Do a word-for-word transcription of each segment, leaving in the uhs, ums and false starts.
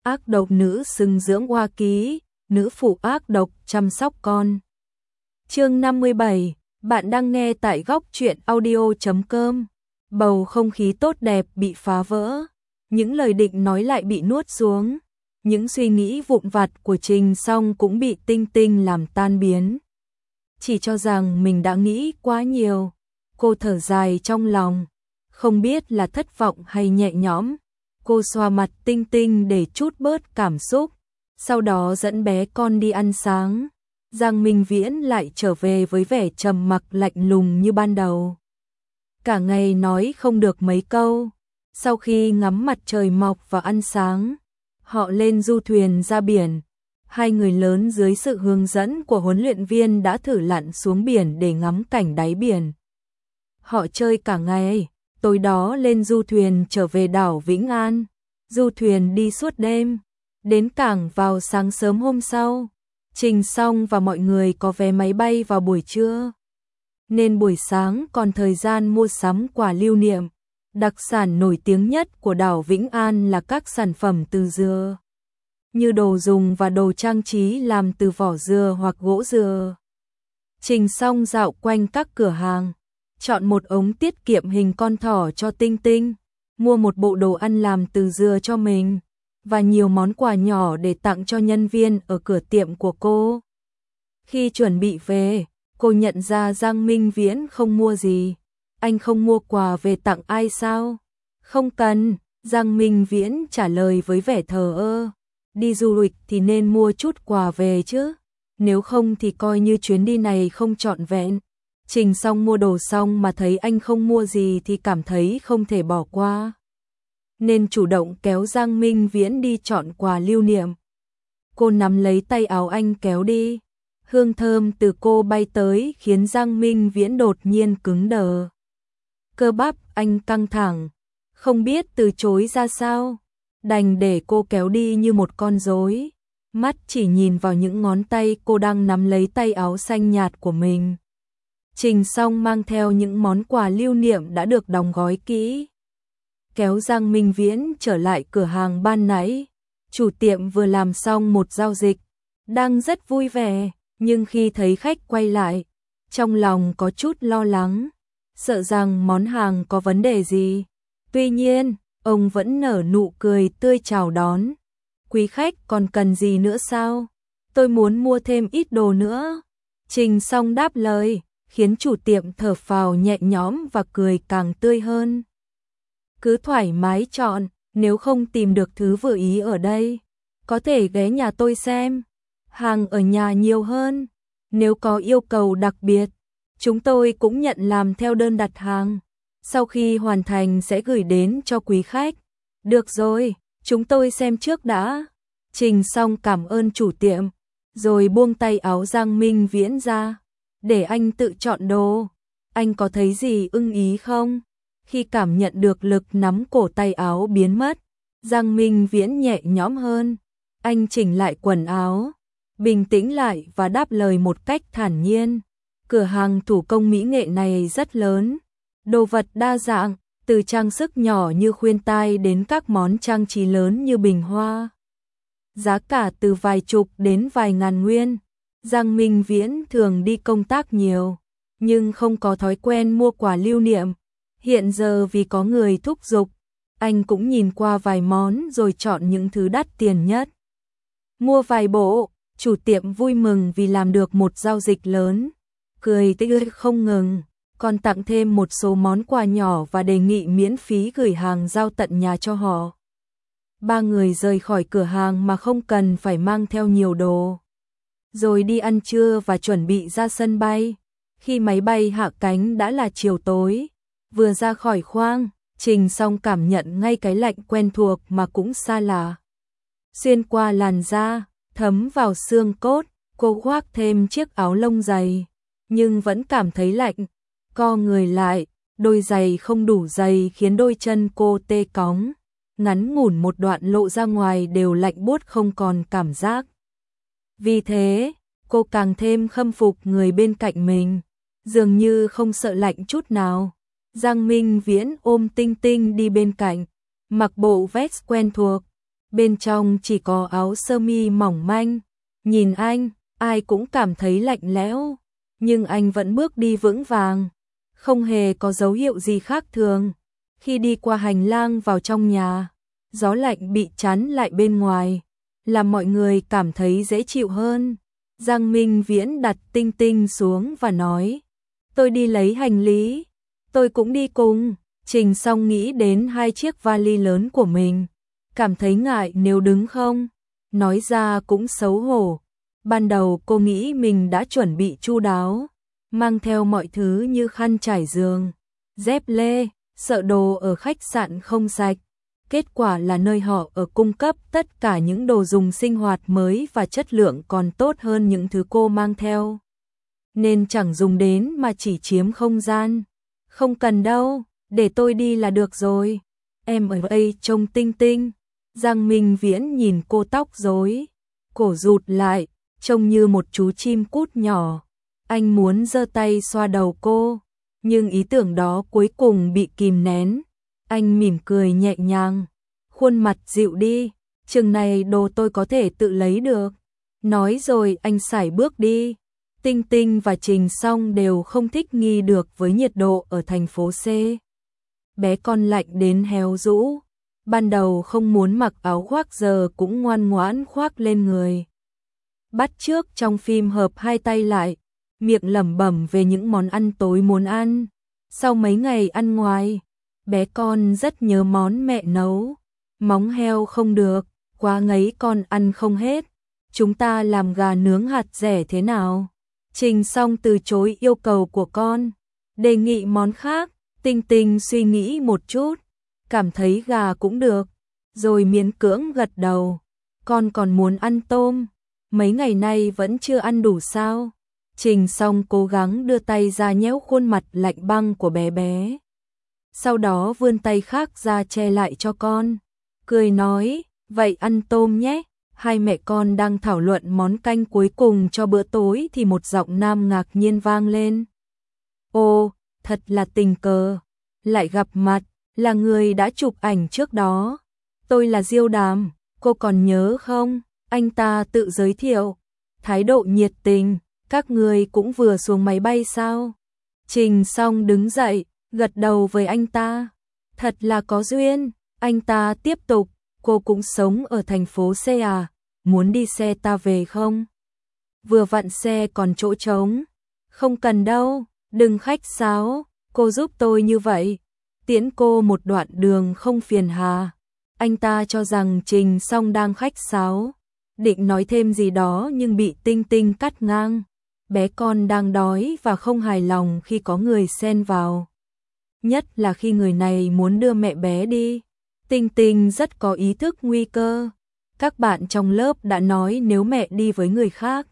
ác độc nữ xứng dưỡng oa ký, nữ phụ ác độc chăm sóc con. Chương năm mươi bảy, bạn đang nghe tại góc truyện audio chấm com. Bầu không khí tốt đẹp bị phá vỡ, những lời định nói lại bị nuốt xuống, những suy nghĩ vụn vặt của Trình Song cũng bị Tinh Tinh làm tan biến. Chỉ cho rằng mình đã nghĩ quá nhiều, cô thở dài trong lòng, không biết là thất vọng hay nhẹ nhõm. Cô xoa mặt Tinh Tinh để trút bớt cảm xúc, sau đó dẫn bé con đi ăn sáng. Giang Minh Viễn lại trở về với vẻ trầm mặc lạnh lùng như ban đầu. Cả ngày nói không được mấy câu, sau khi ngắm mặt trời mọc và ăn sáng, họ lên du thuyền ra biển. Hai người lớn dưới sự hướng dẫn của huấn luyện viên đã thử lặn xuống biển để ngắm cảnh đáy biển. Họ chơi cả ngày, tối đó lên du thuyền trở về đảo Vĩnh An. Du thuyền đi suốt đêm, đến cảng vào sáng sớm hôm sau. Trình Song và mọi người có vé máy bay vào buổi trưa, nên buổi sáng còn thời gian mua sắm quà lưu niệm. Đặc sản nổi tiếng nhất của đảo Vĩnh An là các sản phẩm từ dừa, như đồ dùng và đồ trang trí làm từ vỏ dừa hoặc gỗ dừa. Trình Song dạo quanh các cửa hàng, chọn một ống tiết kiệm hình con thỏ cho Tinh Tinh, mua một bộ đồ ăn làm từ dừa cho mình, và nhiều món quà nhỏ để tặng cho nhân viên ở cửa tiệm của cô. Khi chuẩn bị về, cô nhận ra Giang Minh Viễn không mua gì. Anh không mua quà về tặng ai sao? Không cần, Giang Minh Viễn trả lời với vẻ thờ ơ. Đi du lịch thì nên mua chút quà về chứ, nếu không thì coi như chuyến đi này không trọn vẹn. Trình Song mua đồ xong mà thấy anh không mua gì thì cảm thấy không thể bỏ qua, nên chủ động kéo Giang Minh Viễn đi chọn quà lưu niệm. Cô nắm lấy tay áo anh kéo đi, hương thơm từ cô bay tới khiến Giang Minh Viễn đột nhiên cứng đờ. Cơ bắp anh căng thẳng, không biết từ chối ra sao, đành để cô kéo đi như một con rối, mắt chỉ nhìn vào những ngón tay cô đang nắm lấy tay áo xanh nhạt của mình. Trình Song mang theo những món quà lưu niệm đã được đóng gói kỹ, kéo Giang Minh Viễn trở lại cửa hàng ban nãy. Chủ tiệm vừa làm xong một giao dịch, đang rất vui vẻ, nhưng khi thấy khách quay lại, trong lòng có chút lo lắng, sợ rằng món hàng có vấn đề gì. Tuy nhiên, ông vẫn nở nụ cười tươi chào đón. Quý khách còn cần gì nữa sao? Tôi muốn mua thêm ít đồ nữa. Trình Song đáp lời, khiến chủ tiệm thở phào nhẹ nhõm và cười càng tươi hơn. Cứ thoải mái chọn, nếu không tìm được thứ vừa ý ở đây, có thể ghé nhà tôi xem. Hàng ở nhà nhiều hơn, nếu có yêu cầu đặc biệt, chúng tôi cũng nhận làm theo đơn đặt hàng. Sau khi hoàn thành sẽ gửi đến cho quý khách. Được rồi, chúng tôi xem trước đã. Trình Song cảm ơn chủ tiệm, rồi buông tay áo Giang Minh Viễn ra, để anh tự chọn đồ. Anh có thấy gì ưng ý không? Khi cảm nhận được lực nắm cổ tay áo biến mất, Giang Minh Viễn nhẹ nhõm hơn. Anh chỉnh lại quần áo, bình tĩnh lại và đáp lời một cách thản nhiên. Cửa hàng thủ công mỹ nghệ này rất lớn, đồ vật đa dạng, từ trang sức nhỏ như khuyên tai đến các món trang trí lớn như bình hoa. Giá cả từ vài chục đến vài ngàn nguyên. Giang Minh Viễn thường đi công tác nhiều, nhưng không có thói quen mua quà lưu niệm. Hiện giờ vì có người thúc giục, anh cũng nhìn qua vài món rồi chọn những thứ đắt tiền nhất. Mua vài bộ, chủ tiệm vui mừng vì làm được một giao dịch lớn, cười tươi không ngừng, còn tặng thêm một số món quà nhỏ và đề nghị miễn phí gửi hàng giao tận nhà cho họ. Ba người rời khỏi cửa hàng mà không cần phải mang theo nhiều đồ, rồi đi ăn trưa và chuẩn bị ra sân bay. Khi máy bay hạ cánh đã là chiều tối. Vừa ra khỏi khoang, Trình Song cảm nhận ngay cái lạnh quen thuộc mà cũng xa lạ, xuyên qua làn da, thấm vào xương cốt. Cô khoác thêm chiếc áo lông dày, nhưng vẫn cảm thấy lạnh. Co người lại, đôi giày không đủ dày khiến đôi chân cô tê cóng, ngắn ngủn một đoạn lộ ra ngoài đều lạnh buốt không còn cảm giác. Vì thế, cô càng thêm khâm phục người bên cạnh mình, dường như không sợ lạnh chút nào. Giang Minh Viễn ôm Tinh Tinh đi bên cạnh, mặc bộ vest quen thuộc, bên trong chỉ có áo sơ mi mỏng manh. Nhìn anh, ai cũng cảm thấy lạnh lẽo, nhưng anh vẫn bước đi vững vàng, không hề có dấu hiệu gì khác thường. Khi đi qua hành lang vào trong nhà, gió lạnh bị chắn lại bên ngoài, làm mọi người cảm thấy dễ chịu hơn. Giang Minh Viễn đặt Tinh Tinh xuống và nói, tôi đi lấy hành lý, tôi cũng đi cùng. Trình Song nghĩ đến hai chiếc vali lớn của mình, cảm thấy ngại nếu đứng không, nói ra cũng xấu hổ. Ban đầu cô nghĩ mình đã chuẩn bị chu đáo, mang theo mọi thứ như khăn trải giường, dép lê, sợ đồ ở khách sạn không sạch. Kết quả là nơi họ ở cung cấp tất cả những đồ dùng sinh hoạt mới và chất lượng còn tốt hơn những thứ cô mang theo. Nên chẳng dùng đến mà chỉ chiếm không gian. Không cần đâu, để tôi đi là được rồi. Em ở đây trông Tinh Tinh. Giang Minh Viễn nhìn cô tóc rối, cổ rụt lại, trông như một chú chim cút nhỏ. Anh muốn giơ tay xoa đầu cô, nhưng ý tưởng đó cuối cùng bị kìm nén. Anh mỉm cười nhẹ nhàng, khuôn mặt dịu đi, chừng này đồ tôi có thể tự lấy được. Nói rồi anh sải bước đi. Tinh Tinh và Trình Song đều không thích nghi được với nhiệt độ ở thành phố C. Bé con lạnh đến héo rũ, ban đầu không muốn mặc áo khoác giờ cũng ngoan ngoãn khoác lên người. Bắt chước trong phim hợp hai tay lại, miệng lẩm bẩm về những món ăn tối muốn ăn. Sau mấy ngày ăn ngoài, bé con rất nhớ món mẹ nấu. Móng heo không được, quá ngấy con ăn không hết. Chúng ta làm gà nướng hạt dẻ thế nào? Trình Song từ chối yêu cầu của con, đề nghị món khác. Tinh Tinh suy nghĩ một chút, cảm thấy gà cũng được, rồi miễn cưỡng gật đầu. Con còn muốn ăn tôm, mấy ngày nay vẫn chưa ăn đủ sao? Trình Song cố gắng đưa tay ra nhéo khuôn mặt lạnh băng của bé bé. Sau đó vươn tay khác ra che lại cho con, cười nói, vậy ăn tôm nhé. Hai mẹ con đang thảo luận món canh cuối cùng cho bữa tối thì một giọng nam ngạc nhiên vang lên. Ô, thật là tình cờ, lại gặp mặt, là người đã chụp ảnh trước đó. Tôi là Diêu Đàm, cô còn nhớ không? Anh ta tự giới thiệu, thái độ nhiệt tình. Các người cũng vừa xuống máy bay sao? Trình Song đứng dậy, gật đầu với anh ta. Thật là có duyên. Anh ta tiếp tục, cô cũng sống ở thành phố C à? Muốn đi xe ta về không? Vừa vặn xe còn chỗ trống. Không cần đâu, đừng khách sáo, cô giúp tôi như vậy, tiễn cô một đoạn đường không phiền hà. Anh ta cho rằng Trình Song đang khách sáo, định nói thêm gì đó nhưng bị Tinh Tinh cắt ngang. Bé con đang đói và không hài lòng khi có người xen vào, nhất là khi người này muốn đưa mẹ bé đi. Tinh Tinh rất có ý thức nguy cơ. Các bạn trong lớp đã nói nếu mẹ đi với người khác,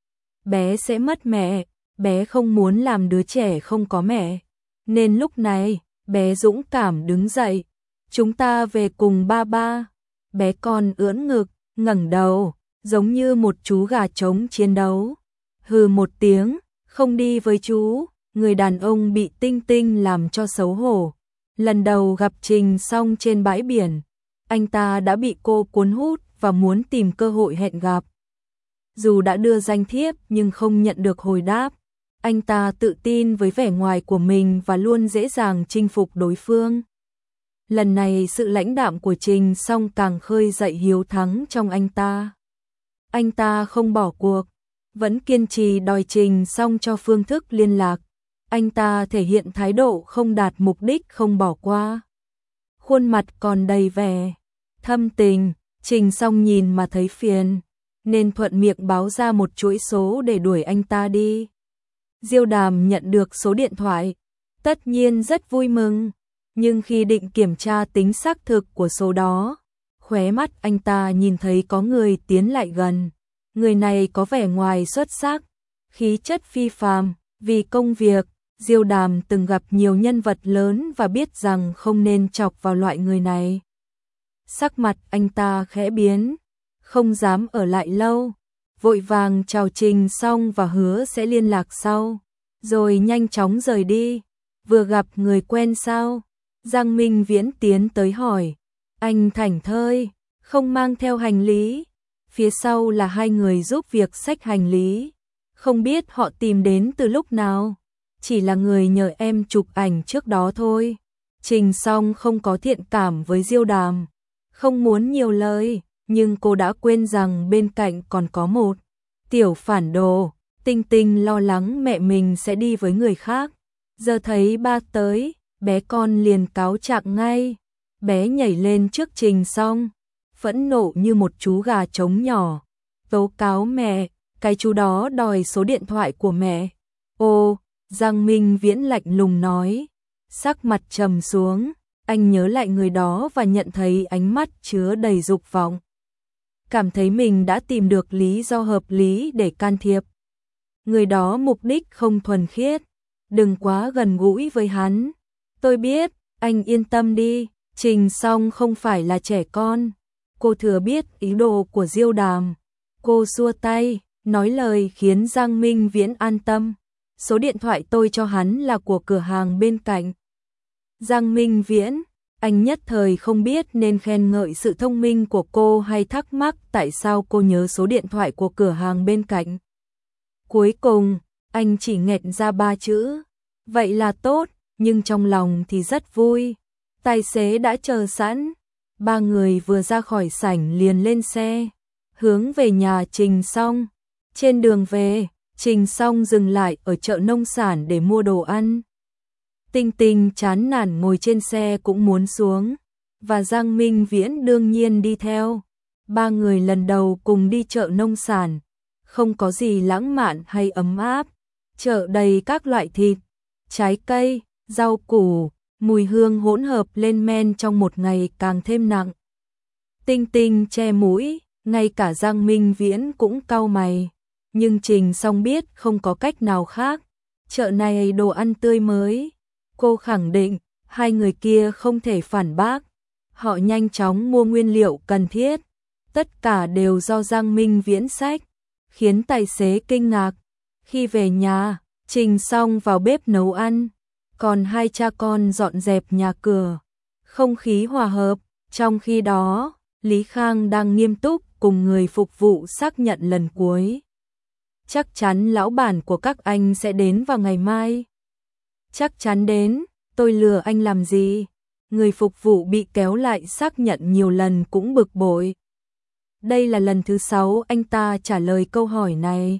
bé sẽ mất mẹ. Bé không muốn làm đứa trẻ không có mẹ, nên lúc này bé dũng cảm đứng dậy. Chúng ta về cùng ba ba. Bé con ưỡn ngực, ngẩng đầu, giống như một chú gà trống chiến đấu. Hừ một tiếng, không đi với chú. Người đàn ông bị Tinh Tinh làm cho xấu hổ. Lần đầu gặp Trình Song trên bãi biển, anh ta đã bị cô cuốn hút và muốn tìm cơ hội hẹn gặp. Dù đã đưa danh thiếp nhưng không nhận được hồi đáp. Anh ta tự tin với vẻ ngoài của mình và luôn dễ dàng chinh phục đối phương. Lần này sự lãnh đạm của Trình Song càng khơi dậy hiếu thắng trong anh ta. Anh ta không bỏ cuộc, vẫn kiên trì đòi Trình Song cho phương thức liên lạc. Anh ta thể hiện thái độ không đạt mục đích không bỏ qua. Khuôn mặt còn đầy vẻ thâm tình. Trình Song nhìn mà thấy phiền, nên thuận miệng báo ra một chuỗi số để đuổi anh ta đi. Diêu Đàm nhận được số điện thoại, tất nhiên rất vui mừng, nhưng khi định kiểm tra tính xác thực của số đó, khóe mắt anh ta nhìn thấy có người tiến lại gần. Người này có vẻ ngoài xuất sắc, khí chất phi phàm. Vì công việc, Diêu Đàm từng gặp nhiều nhân vật lớn và biết rằng không nên chọc vào loại người này. Sắc mặt anh ta khẽ biến, không dám ở lại lâu, vội vàng chào Trình Song và hứa sẽ liên lạc sau, rồi nhanh chóng rời đi. Vừa gặp người quen sao? Giang Minh Viễn tiến tới hỏi. Anh thảnh thơi, không mang theo hành lý. Phía sau là hai người giúp việc xách hành lý. Không biết họ tìm đến từ lúc nào. Chỉ là người nhờ em chụp ảnh trước đó thôi. Trình Song không có thiện cảm với Diêu Đàm. Không muốn nhiều lời, nhưng cô đã quên rằng bên cạnh còn có một tiểu phản đồ. Tinh Tinh lo lắng mẹ mình sẽ đi với người khác. Giờ thấy ba tới, bé con liền cáo trạng ngay. Bé nhảy lên trước Trình Song, phẫn nộ như một chú gà trống nhỏ. Tố cáo mẹ, cái chú đó đòi số điện thoại của mẹ. Ô, Giang Minh Viễn lạnh lùng nói, sắc mặt trầm xuống. Anh nhớ lại người đó và nhận thấy ánh mắt chứa đầy dục vọng. Cảm thấy mình đã tìm được lý do hợp lý để can thiệp. Người đó mục đích không thuần khiết. Đừng quá gần gũi với hắn. Tôi biết, anh yên tâm đi. Trình Song không phải là trẻ con. Cô thừa biết ý đồ của Diêu Đàm. Cô xua tay, nói lời khiến Giang Minh Viễn an tâm. Số điện thoại tôi cho hắn là của cửa hàng bên cạnh. Giang Minh Viễn, anh nhất thời không biết nên khen ngợi sự thông minh của cô hay thắc mắc tại sao cô nhớ số điện thoại của cửa hàng bên cạnh. Cuối cùng, anh chỉ nghẹn ra ba chữ. Vậy là tốt, nhưng trong lòng thì rất vui. Tài xế đã chờ sẵn. Ba người vừa ra khỏi sảnh liền lên xe, hướng về nhà Trình Song. Trên đường về, Trình Song dừng lại ở chợ nông sản để mua đồ ăn. Tinh Tinh chán nản ngồi trên xe cũng muốn xuống, và Giang Minh Viễn đương nhiên đi theo. Ba người lần đầu cùng đi chợ nông sản, không có gì lãng mạn hay ấm áp. Chợ đầy các loại thịt, trái cây, rau củ, mùi hương hỗn hợp lên men trong một ngày càng thêm nặng. Tinh Tinh che mũi, ngay cả Giang Minh Viễn cũng cau mày. Nhưng Trình Song biết không có cách nào khác. Chợ này đồ ăn tươi mới. Cô khẳng định, hai người kia không thể phản bác. Họ nhanh chóng mua nguyên liệu cần thiết. Tất cả đều do Giang Minh Viễn xách, khiến tài xế kinh ngạc. Khi về nhà, Trình Song vào bếp nấu ăn, còn hai cha con dọn dẹp nhà cửa. Không khí hòa hợp. Trong khi đó, Lý Khang đang nghiêm túc cùng người phục vụ xác nhận lần cuối. Chắc chắn lão bản của các anh sẽ đến vào ngày mai. Chắc chắn đến, tôi lừa anh làm gì? Người phục vụ bị kéo lại xác nhận nhiều lần cũng bực bội. Đây là lần thứ sáu anh ta trả lời câu hỏi này.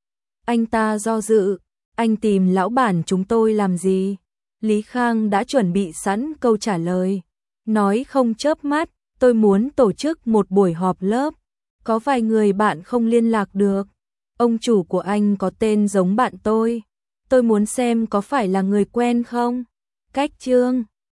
Anh ta do dự, anh tìm lão bản chúng tôi làm gì? Lý Khang đã chuẩn bị sẵn câu trả lời. Nói không chớp mắt, tôi muốn tổ chức một buổi họp lớp. Có vài người bạn không liên lạc được. Ông chủ của anh có tên giống bạn tôi. Tôi muốn xem có phải là người quen không? Cách chương